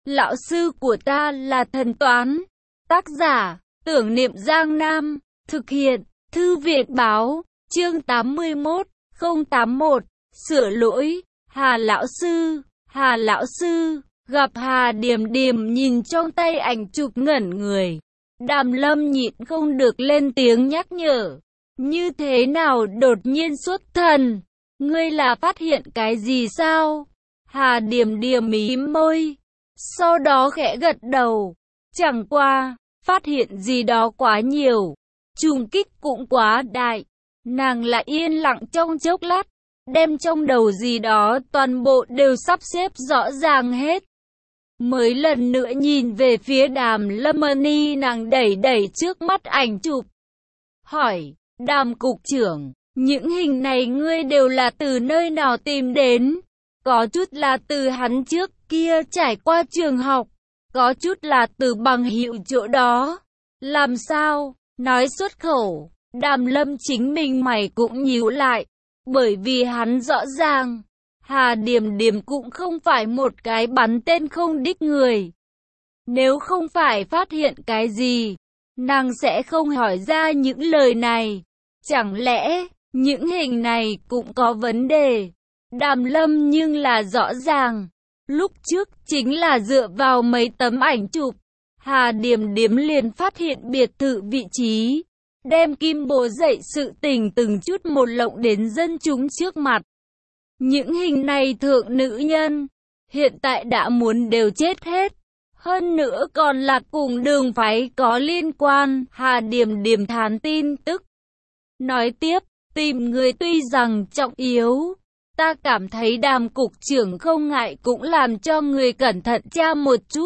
Lão sư của ta là thần toán. Tác giả, Tưởng Niệm Giang Nam. Thực hiện, Thư viện báo, chương 81, 081. Sửa lỗi, Hà lão sư, gặp Hà Điềm Điềm nhìn trong tay ảnh chụp ngẩn người. Đàm Lâm nhịn không được lên tiếng nhắc nhở. Như thế nào đột nhiên xuất thần? Ngươi là phát hiện cái gì sao? Hà Điềm Điềm mím môi, sau đó khẽ gật đầu. Chẳng qua, phát hiện gì đó quá nhiều, trùng kích cũng quá đại. Nàng lại yên lặng trong chốc lát, đem trong đầu gì đó toàn bộ đều sắp xếp rõ ràng hết. Mới lần nữa nhìn về phía Đàm Lâm Ni, nàng đẩy trước mắt ảnh chụp. Hỏi, Đàm cục trưởng, những hình này ngươi đều là từ nơi nào tìm đến? Có chút là từ hắn trước kia trải qua trường học, có chút là từ bằng hữu chỗ đó. Làm sao? Nói xuất khẩu, Đàm Lâm chính mình mày cũng nhíu lại, bởi vì hắn rõ ràng, Hà Điềm Điềm cũng không phải một cái bắn tên không đích người. Nếu không phải phát hiện cái gì, nàng sẽ không hỏi ra những lời này. Chẳng lẽ, những hình này cũng có vấn đề? Đàm Lâm nhưng là rõ ràng, lúc trước chính là dựa vào mấy tấm ảnh chụp, Hà Điềm Điềm liền phát hiện biệt thự vị trí, đem Kim Bố dậy sự tình từng chút một lộng đến dân chúng trước mặt. Những hình này thượng nữ nhân, hiện tại đã muốn đều chết hết. Hơn nữa còn là cùng đường phái có liên quan. Hà Điềm Điềm thán tin tức. Nói tiếp, tìm người tuy rằng trọng yếu, ta cảm thấy Đàm cục trưởng không ngại cũng làm cho người cẩn thận tra một chút.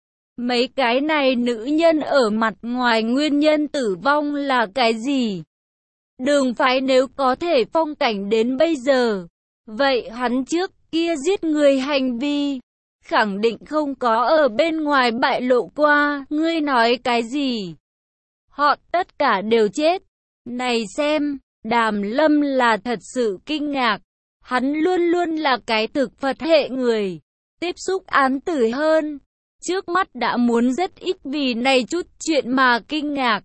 Mấy cái này nữ nhân ở mặt ngoài nguyên nhân tử vong là cái gì? Đường phái nếu có thể phong cảnh đến bây giờ, vậy hắn trước kia giết người hành vi khẳng định không có ở bên ngoài bại lộ qua. Ngươi nói cái gì? Họ tất cả đều chết. Này xem, Đàm Lâm là thật sự kinh ngạc. Hắn luôn luôn là cái thực Phật hệ người, tiếp xúc án tử hơn. Trước mắt đã muốn rất ít vì này chút chuyện mà kinh ngạc.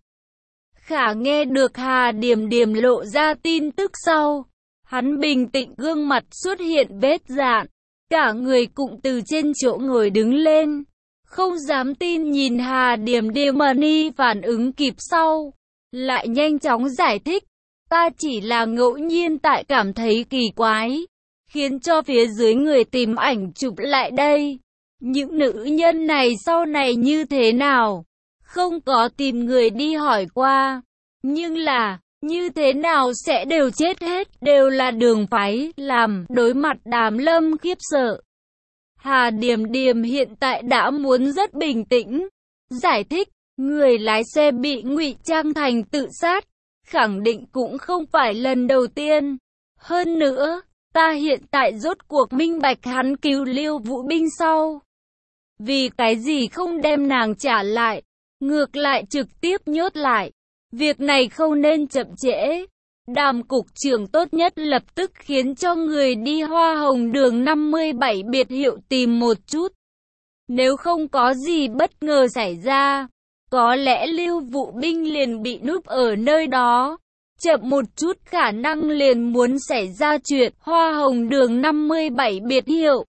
Khả nghe được Hà Điềm Điềm lộ ra tin tức sau, hắn bình tĩnh, gương mặt xuất hiện vết dạn, cả người cũng từ trên chỗ ngồi đứng lên, không dám tin nhìn Hà Điềm Điềm. Ni phản ứng kịp sau, lại nhanh chóng giải thích, ta chỉ là ngẫu nhiên tại cảm thấy kỳ quái, khiến cho phía dưới người tìm ảnh chụp lại đây. Những nữ nhân này sau này như thế nào? Không có tìm người đi hỏi qua, nhưng là như thế nào sẽ đều chết hết, đều là đường phái làm. Đối mặt Đàm Lâm khiếp sợ, Hà Điềm Điềm hiện tại đã muốn rất bình tĩnh, giải thích, người lái xe bị ngụy trang thành tự sát, khẳng định cũng không phải lần đầu tiên. Hơn nữa, ta hiện tại rốt cuộc minh bạch hắn cứu Liêu Vũ Binh sau, vì cái gì không đem nàng trả lại, ngược lại trực tiếp nhốt lại. Việc này không nên chậm trễ. Đàm cục trưởng tốt nhất lập tức khiến cho người đi Hoa Hồng đường 57 biệt hiệu tìm một chút. Nếu không có gì bất ngờ xảy ra, có lẽ Lưu Vũ Binh liền bị núp ở nơi đó. Chậm một chút khả năng liền muốn xảy ra chuyện. Hoa Hồng đường 57 biệt hiệu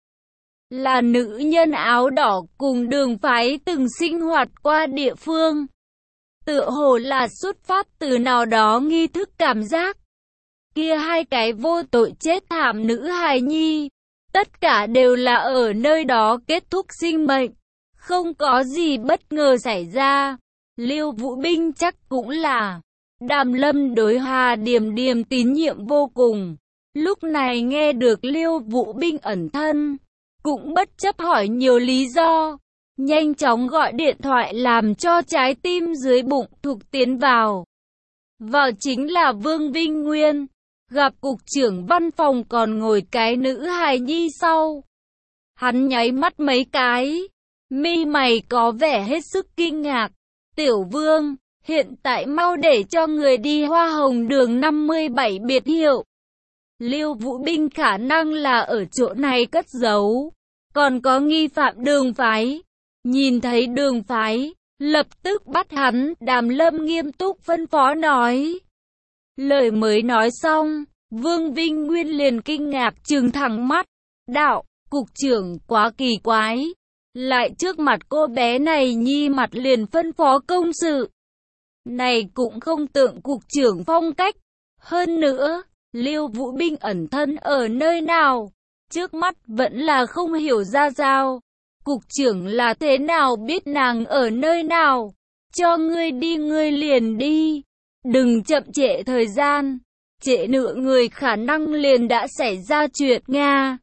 là nữ nhân áo đỏ cùng đường phái từng sinh hoạt qua địa phương. Tựa hồ là xuất phát từ nào đó nghi thức cảm giác. Kia hai cái vô tội chết thảm nữ hài nhi, tất cả đều là ở nơi đó kết thúc sinh mệnh. Không có gì bất ngờ xảy ra. Liêu Vũ Binh chắc cũng là. Đàm Lâm đối Hà Điềm Điềm tín nhiệm vô cùng. Lúc này nghe được Liêu Vũ Binh ẩn thân, cũng bất chấp hỏi nhiều lý do, nhanh chóng gọi điện thoại làm cho trái tim dưới bụng thục tiến vào. Vào chính là Vương Vinh Nguyên, gặp cục trưởng văn phòng còn ngồi cái nữ hài nhi sau. Hắn nháy mắt mấy cái, mi mày có vẻ hết sức kinh ngạc. Tiểu Vương, hiện tại mau để cho người đi Hoa Hồng đường 57 biệt hiệu. Liêu Vũ Binh khả năng là ở chỗ này cất giấu. còn có nghi phạm Đường phái. Nhìn thấy Đường phái, lập tức bắt hắn. Đàm Lâm nghiêm túc phân phó nói. Lời mới nói xong, Vương Vinh Nguyên liền kinh ngạc trừng thẳng mắt. Đạo, cục trưởng quá kỳ quái. Lại trước mặt cô bé này nhi mặt liền phân phó công sự. Này cũng không tượng cục trưởng phong cách. Hơn nữa, Lưu Vũ Binh ẩn thân ở nơi nào? Trước mắt vẫn là không hiểu ra sao. Cục trưởng là thế nào biết nàng ở nơi nào? Cho ngươi đi ngươi liền đi. Đừng chậm trễ thời gian. Trễ nửa người khả năng liền đã xảy ra chuyện Nga.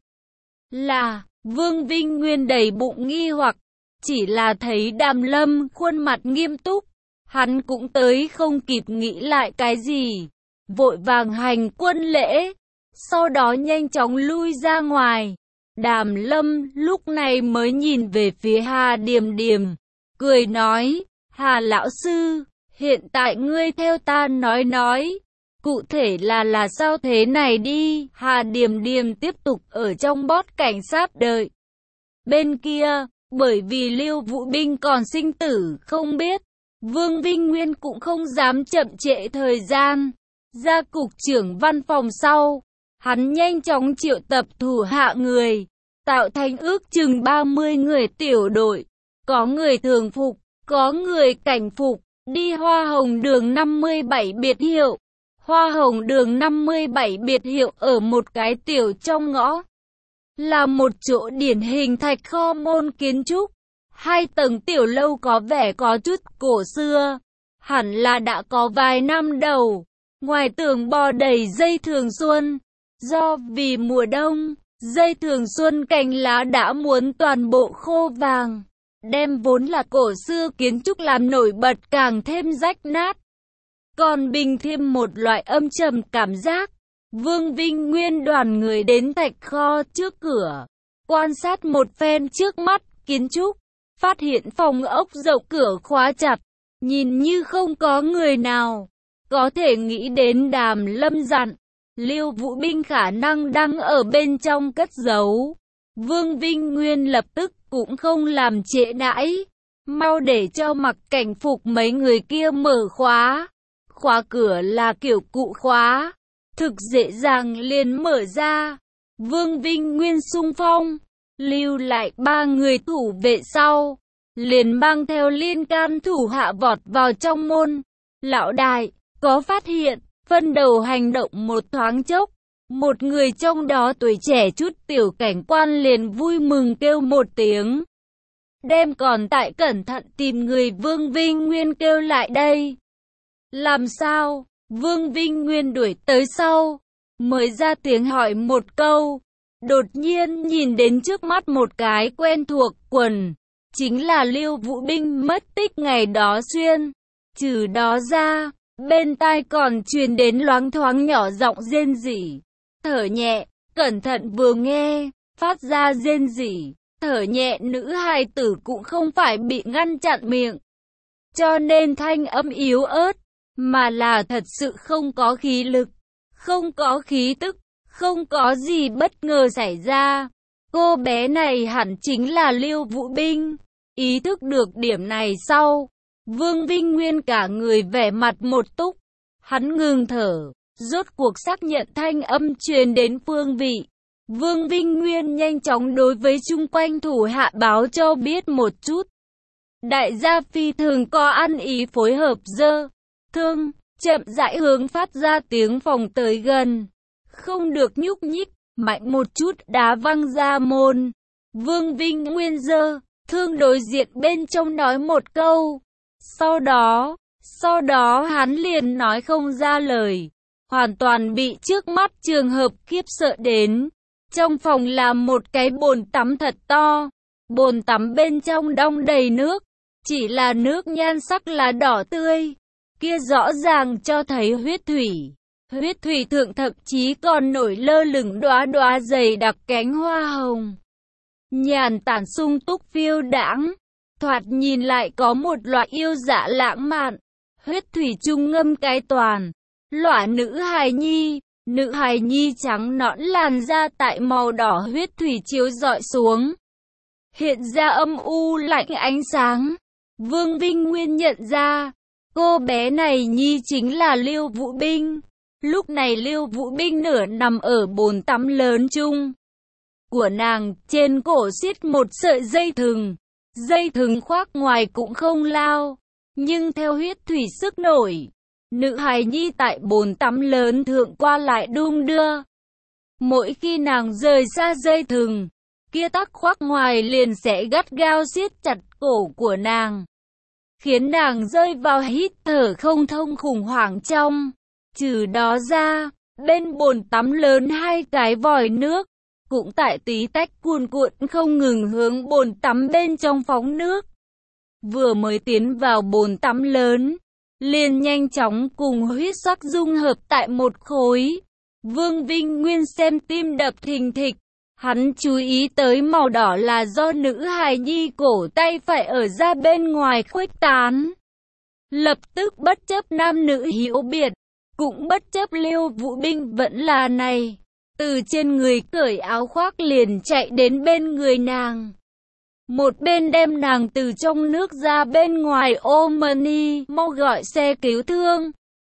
Là, Vương Vinh Nguyên đầy bụng nghi hoặc. Chỉ là thấy Đàm Lâm khuôn mặt nghiêm túc. Hắn cũng tới không kịp nghĩ lại cái gì. Vội vàng hành quân lễ. Sau đó nhanh chóng lui ra ngoài. Đàm Lâm lúc này mới nhìn về phía Hà Điềm Điềm. Cười nói, Hà lão sư, hiện tại ngươi theo ta nói. Cụ thể là sao thế này đi. Hà Điềm Điềm tiếp tục ở trong bót cảnh sát đợi. Bên kia, bởi vì Lưu Vũ Binh còn sinh tử không biết, Vương Vinh Nguyên cũng không dám chậm trễ thời gian. Ra cục trưởng văn phòng sau, hắn nhanh chóng triệu tập thủ hạ người, tạo thành ước chừng 30 người tiểu đội. Có người thường phục, có người cảnh phục, đi Hoa Hồng đường 57 biệt hiệu. Hoa Hồng đường 57 biệt hiệu ở một cái tiểu trong ngõ. Là một chỗ điển hình thạch kho môn kiến trúc. 2 tầng tiểu lâu có vẻ có chút cổ xưa. Hẳn là đã có vài năm đầu. Ngoài tường bò đầy dây thường xuân. Do vì mùa đông, dây thường xuân cành lá đã muốn toàn bộ khô vàng. Đem vốn là cổ xưa kiến trúc làm nổi bật càng thêm rách nát. Còn bình thêm một loại âm trầm cảm giác. Vương Vinh Nguyên đoàn người đến thạch kho trước cửa. Quan sát một phen trước mắt kiến trúc. Phát hiện phòng ốc rộng cửa khóa chặt. Nhìn như không có người nào. Có thể nghĩ đến Đàm Lâm dặn. Lưu Vũ Binh khả năng đang ở bên trong cất giấu. Vương Vinh Nguyên lập tức cũng không làm trễ nãi. Mau để cho mặc cảnh phục mấy người kia mở khóa. Khóa cửa là kiểu cụ khóa. Thực dễ dàng liền mở ra. Vương Vinh Nguyên xung phong. Lưu lại 3 người thủ vệ sau. Liền mang theo liên can thủ hạ vọt vào trong môn. Lão đại, có phát hiện, phân đầu hành động một thoáng chốc. Một người trong đó tuổi trẻ chút tiểu cảnh quan liền vui mừng kêu một tiếng. Đem còn tại cẩn thận tìm người. Vương Vinh Nguyên kêu lại đây. Làm sao? Vương Vinh Nguyên đuổi tới sau. Mới ra tiếng hỏi một câu. Đột nhiên nhìn đến trước mắt một cái quen thuộc quần. Chính là Lưu Vũ Binh mất tích ngày đó xuyên. Trừ đó ra, bên tai còn truyền đến loáng thoáng nhỏ giọng rên rỉ. Thở nhẹ, cẩn thận vừa nghe, phát ra rên rỉ. Thở nhẹ nữ hài tử cũng không phải bị ngăn chặn miệng. Cho nên thanh âm yếu ớt, mà là thật sự không có khí lực, không có khí tức, không có gì bất ngờ xảy ra. Cô bé này hẳn chính là Lưu Vũ Binh. Ý thức được điểm này sau, Vương Vinh Nguyên cả người vẻ mặt một túc. Hắn ngừng thở, rốt cuộc xác nhận thanh âm truyền đến phương vị. Vương Vinh Nguyên nhanh chóng đối với chung quanh thủ hạ báo cho biết một chút. Đại gia phi thường có ăn ý phối hợp dơ, thương, chậm rãi hướng phát ra tiếng phòng tới gần. Không được nhúc nhích, mạnh một chút đá văng ra môn. Vương Vinh Nguyên dơ, thương đối diện bên trong nói một câu. Sau đó hắn liền nói không ra lời. Hoàn toàn bị trước mắt trường hợp khiếp sợ đến. Trong phòng là một cái bồn tắm thật to. Bồn tắm bên trong đong đầy nước. Chỉ là nước nhan sắc là đỏ tươi. Kia rõ ràng cho thấy huyết thủy. Huyết thủy thượng thậm chí còn nổi lơ lửng đóa đóa dày đặc cánh hoa hồng. Nhàn tản sung túc phiêu đãng. Thoạt nhìn lại có một loại yêu dã lãng mạn. Huyết thủy trung ngâm cái toàn. Lỏa nữ hài nhi trắng nõn làn da tại màu đỏ huyết thủy chiếu rọi xuống. hiện ra âm u lạnh ánh sáng. Vương Vinh Nguyên nhận ra, cô bé này nhi chính là Liêu Vũ Binh. Lúc này Liêu Vũ Binh nửa nằm ở bồn tắm lớn chung của nàng, trên cổ xiết một sợi dây thừng khoác ngoài cũng không lao, nhưng theo huyết thủy sức nổi, nữ hài nhi tại bồn tắm lớn thượng qua lại đung đưa. Mỗi khi nàng rời xa dây thừng, kia tắc khoác ngoài liền sẽ gắt gao siết chặt cổ của nàng, khiến nàng rơi vào hít thở không thông khủng hoảng trong. Trừ đó ra, bên bồn tắm lớn hai cái vòi nước cũng tại tí tách cuồn cuộn không ngừng hướng bồn tắm bên trong phóng nước. Vừa mới tiến vào bồn tắm lớn, liền nhanh chóng cùng huyết sắc dung hợp tại một khối. Vương Vinh Nguyên xem tim đập thình thịch, hắn chú ý tới màu đỏ là do nữ hài nhi cổ tay phải ở ra bên ngoài khuếch tán. Lập tức bất chấp nam nữ hiểu biệt, cũng bất chấp Liêu Vũ Binh vẫn là này, từ trên người cởi áo khoác liền chạy đến bên người nàng. Một bên đem nàng từ trong nước ra bên ngoài ôm đi, mau gọi xe cứu thương.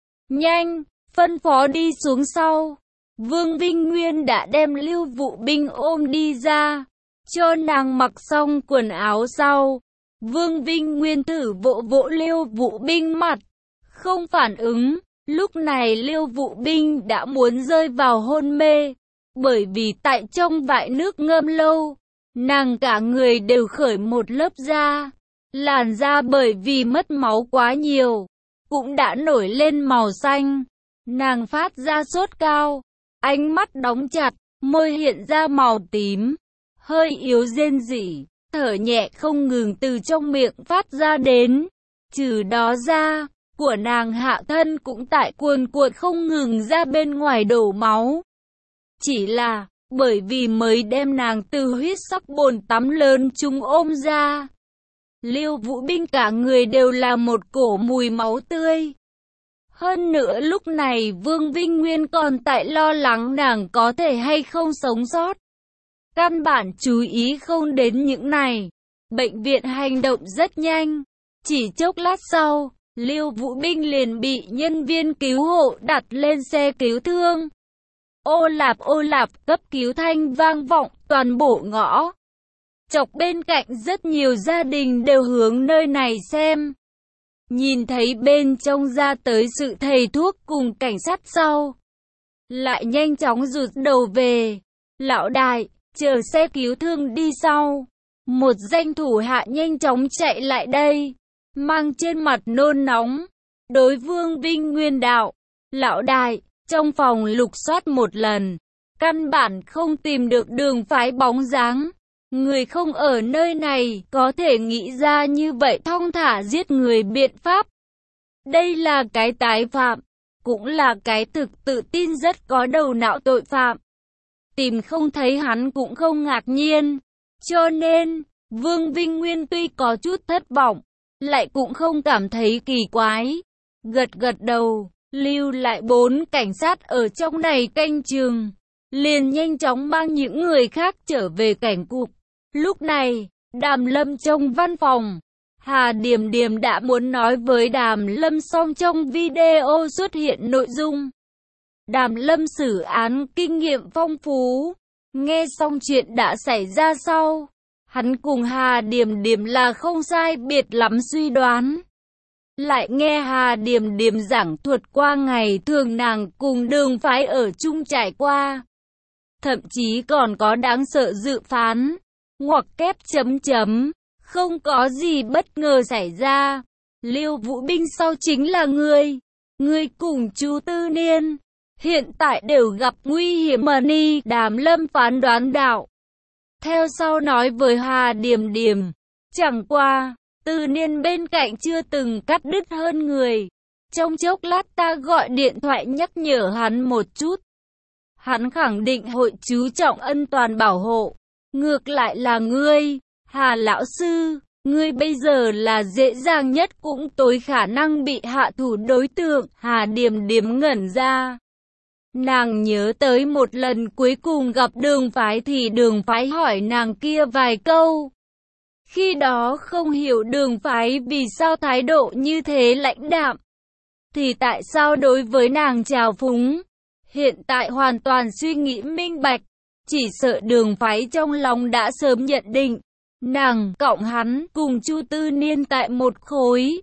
Nhanh, phân phó đi xuống sau. Vương Vinh Nguyên đã đem Liêu Vũ Binh ôm đi ra, cho nàng mặc xong quần áo sau. Vương Vinh Nguyên thử vỗ vỗ Liêu Vũ Binh mặt, không phản ứng. Lúc này Liêu Vũ Binh đã muốn rơi vào hôn mê, bởi vì tại trong vại nước ngâm lâu, nàng cả người đều khởi một lớp da. Làn da bởi vì mất máu quá nhiều, cũng đã nổi lên màu xanh. Nàng phát ra sốt cao, ánh mắt đóng chặt, môi hiện ra màu tím, hơi yếu rên rỉ, thở nhẹ không ngừng từ trong miệng phát ra đến. Trừ đó ra, của nàng hạ thân cũng tại cuồn cuộn không ngừng ra bên ngoài đổ máu. Chỉ là, bởi vì mới đem nàng từ huyết sắc bồn tắm lớn chúng ôm ra, Liêu Vũ Binh cả người đều là một cổ mùi máu tươi. Hơn nữa lúc này Vương Vinh Nguyên còn tại lo lắng nàng có thể hay không sống sót. Căn bản chú ý không đến những này. Bệnh viện hành động rất nhanh. Chỉ chốc lát sau, Liêu Vũ Binh liền bị nhân viên cứu hộ đặt lên xe cứu thương. Ô lạp cấp cứu thanh vang vọng toàn bộ ngõ. Chọc bên cạnh rất nhiều gia đình đều hướng nơi này xem. Nhìn thấy bên trong ra tới sự thầy thuốc cùng cảnh sát sau, lại nhanh chóng rụt đầu về. Lão đại, chờ xe cứu thương đi sau. Một danh thủ hạ nhanh chóng chạy lại đây, mang trên mặt nôn nóng. Đối Vương Vinh Nguyên đạo, lão đại, trong phòng lục soát một lần, căn bản không tìm được đường phái bóng dáng. Người không ở nơi này có thể nghĩ ra như vậy thong thả giết người biện pháp. Đây là cái tái phạm, cũng là cái thực tự tin rất có đầu não tội phạm. Tìm không thấy hắn cũng không ngạc nhiên. Cho nên, Vương Vinh Nguyên tuy có chút thất vọng, lại cũng không cảm thấy kỳ quái. Gật đầu, lưu lại 4 cảnh sát ở trong này canh chừng, liền nhanh chóng mang những người khác trở về cảnh cục. Lúc này, Đàm Lâm trong văn phòng, Hà Điềm Điềm đã muốn nói với Đàm Lâm xong trong video xuất hiện nội dung. Đàm Lâm xử án kinh nghiệm phong phú, nghe xong chuyện đã xảy ra sau, hắn cùng Hà Điềm Điềm là không sai biệt lắm suy đoán. Lại nghe Hà Điềm Điềm giảng thuật qua ngày thường nàng cùng Đường phái ở chung trải qua. Thậm chí còn có đáng sợ dự phán, ngoặc kép chấm chấm, không có gì bất ngờ xảy ra. Liêu Vũ Binh sau chính là ngươi cùng chú Tư Niên, hiện tại đều gặp nguy hiểm mà ni. Đàm Lâm phán đoán đạo. Theo sau nói với Hà Điềm Điềm, chẳng qua, Tư Niên bên cạnh chưa từng cắt đứt hơn người. Trong chốc lát ta gọi điện thoại nhắc nhở hắn một chút. Hắn khẳng định hội chú trọng ân toàn bảo hộ. Ngược lại là ngươi, Hà lão sư, ngươi bây giờ là dễ dàng nhất cũng tối khả năng bị hạ thủ đối tượng. Hà Điềm Điềm ngẩn ra. Nàng nhớ tới một lần cuối cùng gặp Đường phái thì Đường phái hỏi nàng kia vài câu. Khi đó không hiểu Đường phái vì sao thái độ như thế lãnh đạm, thì tại sao đối với nàng trào phúng. Hiện tại hoàn toàn suy nghĩ minh bạch, chỉ sợ Đường phái trong lòng đã sớm nhận định, nàng cộng hắn cùng Chu Tư Niên tại một khối.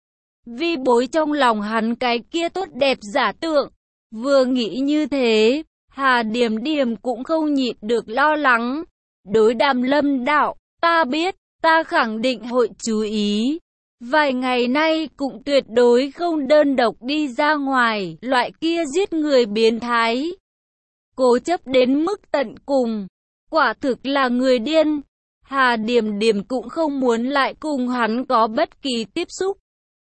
Vi bối trong lòng hắn cái kia tốt đẹp giả tượng. Vừa nghĩ như thế, Hà Điềm Điềm cũng không nhịn được lo lắng. Đối Đàm Lâm đạo, ta biết, ta khẳng định hội chú ý. Vài ngày nay cũng tuyệt đối không đơn độc đi ra ngoài, loại kia giết người biến thái. Cố chấp đến mức tận cùng, quả thực là người điên. Hà Điềm Điềm cũng không muốn lại cùng hắn có bất kỳ tiếp xúc.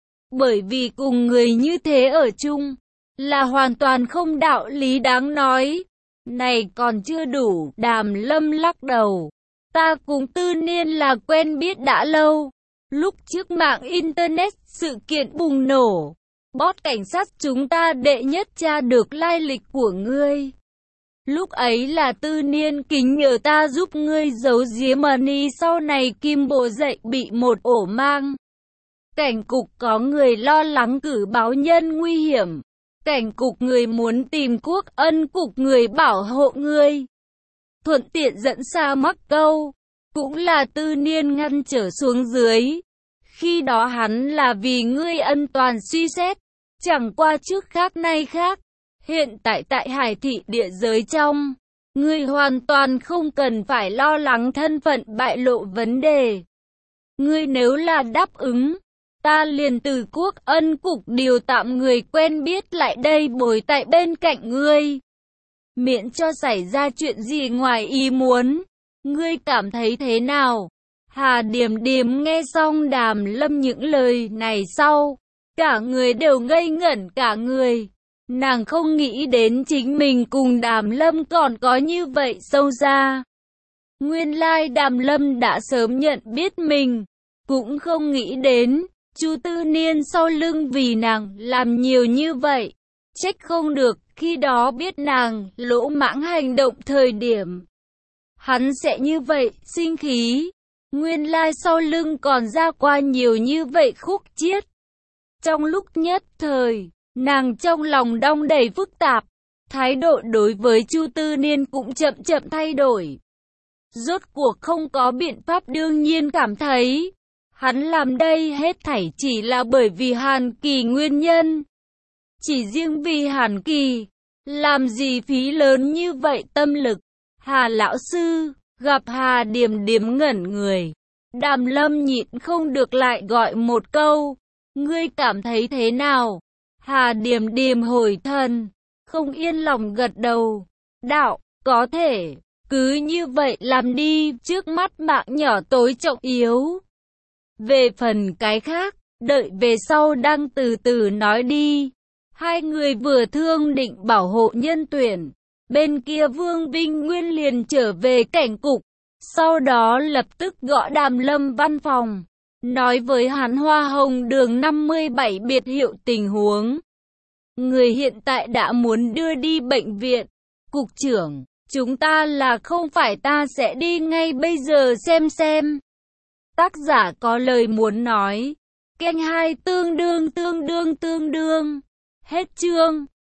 Bởi vì cùng người như thế ở chung, là hoàn toàn không đạo lý đáng nói. Này còn chưa đủ, Đàm Lâm lắc đầu. Ta cùng Tư Niên là quen biết đã lâu. Lúc trước mạng Internet sự kiện bùng nổ, bot cảnh sát chúng ta đệ nhất tra được lai lịch của ngươi. Lúc ấy là Tư Niên kính nhờ ta giúp ngươi giấu giếm money, sau này Kim Bộ dậy bị một ổ mang. Cảnh cục có người lo lắng cử báo nhân nguy hiểm. Cảnh cục người muốn tìm Quốc Ân cục người bảo hộ ngươi. Thuận tiện dẫn Sa Mắc Câu, cũng là Tư Niên ngăn trở xuống dưới. Khi đó hắn là vì ngươi ân toàn suy xét, chẳng qua trước khác nay khác. Hiện tại tại Hải thị địa giới trong, ngươi hoàn toàn không cần phải lo lắng thân phận bại lộ vấn đề. Ngươi nếu là đáp ứng, ta liền từ Quốc Ân cục điều tạm người quen biết lại đây bồi tại bên cạnh ngươi. Miễn cho xảy ra chuyện gì ngoài ý muốn. Ngươi cảm thấy thế nào? Hà Điềm Điềm nghe xong Đàm Lâm những lời này sau, cả người đều ngây ngẩn cả người. Nàng không nghĩ đến chính mình cùng Đàm Lâm còn có như vậy sâu xa. Nguyên lai Đàm Lâm đã sớm nhận biết mình, cũng không nghĩ đến Chu Tư Niên sau lưng vì nàng làm nhiều như vậy. Trách không được khi đó biết nàng lỗ mãng hành động thời điểm, hắn sẽ như vậy sinh khí. Nguyên lai sau lưng còn ra qua nhiều như vậy khúc chiết. Trong lúc nhất thời, nàng trong lòng đong đầy phức tạp, thái độ đối với Chu Tư Niên cũng chậm chậm thay đổi. Rốt cuộc không có biện pháp, đương nhiên cảm thấy hắn làm đây hết thảy chỉ là bởi vì Hàn Kỳ nguyên nhân. Chỉ riêng vì Hàn Kỳ, làm gì phí lớn như vậy tâm lực. Hà lão sư, gặp Hà Điềm Điềm ngẩn người. Đàm Lâm nhịn không được lại gọi một câu, ngươi cảm thấy thế nào? Hà Điềm Điềm hồi thần, không yên lòng gật đầu. Đạo, có thể, cứ như vậy làm đi, trước mắt mạng nhỏ tối trọng yếu. Về phần cái khác, đợi về sau đang từ từ nói đi. Hai người vừa thương định bảo hộ nhân tuyển, bên kia Vương Vinh Nguyên liền trở về cảnh cục, sau đó lập tức gõ Đàm Lâm văn phòng, nói với hắn Hoa Hồng đường 57 biệt hiệu tình huống. Người hiện tại đã muốn đưa đi bệnh viện. Cục trưởng, chúng ta là không phải, ta sẽ đi ngay bây giờ xem. Tác giả có lời muốn nói. Kênh 2 tương đương. Hết chương.